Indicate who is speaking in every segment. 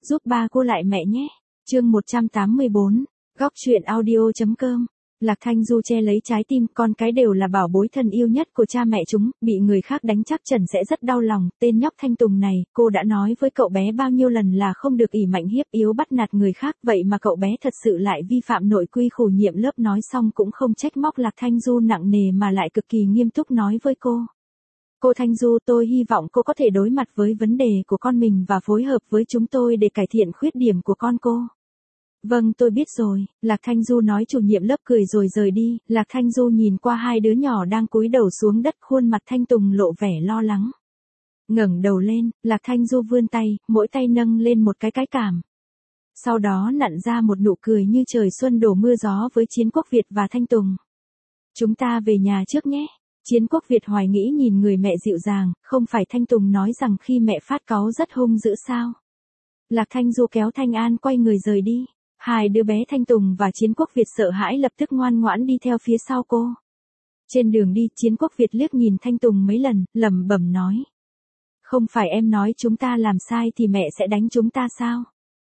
Speaker 1: giúp ba cô lại mẹ nhé. Chương 184, góc truyện audio.com. Lạc Thanh Du che lấy trái tim, con cái đều là bảo bối thân yêu nhất của cha mẹ chúng, bị người khác đánh chắc chắn sẽ rất đau lòng. Tên nhóc Thanh Tùng này, cô đã nói với cậu bé bao nhiêu lần là không được ỷ mạnh hiếp yếu bắt nạt người khác, vậy mà cậu bé thật sự lại vi phạm nội quy. Chủ nhiệm lớp nói xong cũng không trách móc Lạc Thanh Du nặng nề mà lại cực kỳ nghiêm túc nói với cô. Cô Thanh Du, tôi hy vọng cô có thể đối mặt với vấn đề của con mình và phối hợp với chúng tôi để cải thiện khuyết điểm của con cô. Vâng, tôi biết rồi, Lạc Thanh Du nói. Chủ nhiệm lớp cười rồi rời đi. Lạc Thanh Du nhìn qua hai đứa nhỏ đang cúi đầu xuống đất, khuôn mặt Thanh Tùng lộ vẻ lo lắng. Ngẩng đầu lên, Lạc Thanh Du vươn tay, mỗi tay nâng lên một cái cảm. Sau đó nặn ra một nụ cười như trời xuân đổ mưa gió với Chiến Quốc Việt và Thanh Tùng. Chúng ta về nhà trước nhé. Chiến Quốc Việt hoài nghĩ nhìn người mẹ dịu dàng, không phải Thanh Tùng nói rằng khi mẹ phát cáu rất hung dữ sao? Lạc Thanh Du kéo Thanh An quay người rời đi. Hai đứa bé Thanh Tùng và Chiến Quốc Việt sợ hãi lập tức ngoan ngoãn đi theo phía sau cô. Trên đường đi, Chiến Quốc Việt liếc nhìn Thanh Tùng mấy lần, lẩm bẩm nói. Không phải em nói chúng ta làm sai thì mẹ sẽ đánh chúng ta sao?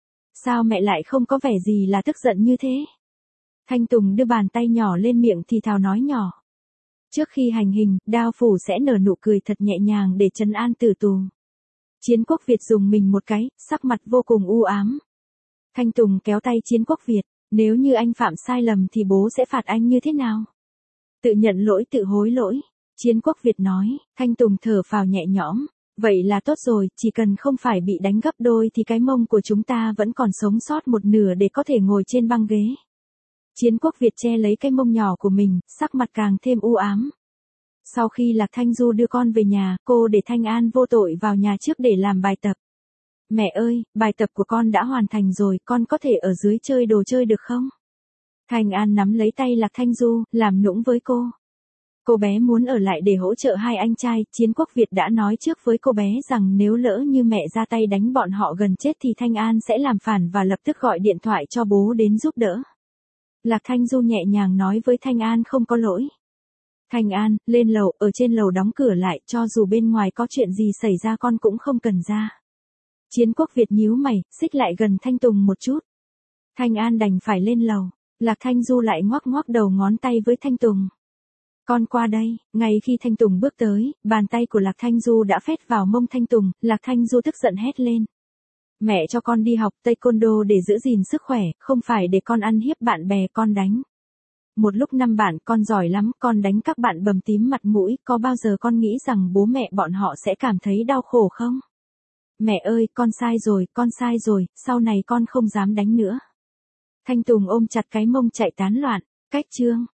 Speaker 1: Sao mẹ lại không có vẻ gì là tức giận như thế? Thanh Tùng đưa bàn tay nhỏ lên miệng thì thào nói nhỏ. Trước khi hành hình, Đao Phủ sẽ nở nụ cười thật nhẹ nhàng để trấn an tử tù. Chiến Quốc Việt dùng mình một cái, sắc mặt vô cùng u ám. Thanh Tùng kéo tay Chiến Quốc Việt, nếu như anh phạm sai lầm thì bố sẽ phạt anh như thế nào? Tự nhận lỗi tự hối lỗi. Chiến Quốc Việt nói. Thanh Tùng thở phào nhẹ nhõm. Vậy là tốt rồi, chỉ cần không phải bị đánh gấp đôi thì cái mông của chúng ta vẫn còn sống sót một nửa để có thể ngồi trên băng ghế. Chiến Quốc Việt che lấy cái mông nhỏ của mình, sắc mặt càng thêm u ám. Sau khi Lạc Thanh Du đưa con về nhà, cô để Thanh An vô tội vào nhà trước để làm bài tập. Mẹ ơi, bài tập của con đã hoàn thành rồi, con có thể ở dưới chơi đồ chơi được không? Thanh An nắm lấy tay Lạc Thanh Du, làm nũng với cô. Cô bé muốn ở lại để hỗ trợ hai anh trai. Chiến Quốc Việt đã nói trước với cô bé rằng nếu lỡ như mẹ ra tay đánh bọn họ gần chết thì Thanh An sẽ làm phản và lập tức gọi điện thoại cho bố đến giúp đỡ. Lạc Thanh Du nhẹ nhàng nói với Thanh An không có lỗi. Thanh An, lên lầu, ở trên lầu đóng cửa lại, cho dù bên ngoài có chuyện gì xảy ra con cũng không cần ra. Chiến Quốc Việt nhíu mày, xích lại gần Thanh Tùng một chút. Thanh An đành phải lên lầu. Lạc Thanh Du lại ngoắc ngoắc đầu ngón tay với Thanh Tùng. Con qua đây. Ngay khi Thanh Tùng bước tới, bàn tay của Lạc Thanh Du đã phét vào mông Thanh Tùng. Lạc Thanh Du tức giận hét lên. Mẹ cho con đi học taekwondo để giữ gìn sức khỏe, không phải để con ăn hiếp bạn bè con đánh. Một lúc 5 bạn con giỏi lắm, con đánh các bạn bầm tím mặt mũi, có bao giờ con nghĩ rằng bố mẹ bọn họ sẽ cảm thấy đau khổ không? Mẹ ơi, con sai rồi, sau này con không dám đánh nữa. Thanh Tùng ôm chặt cái mông chạy tán loạn. Cách chương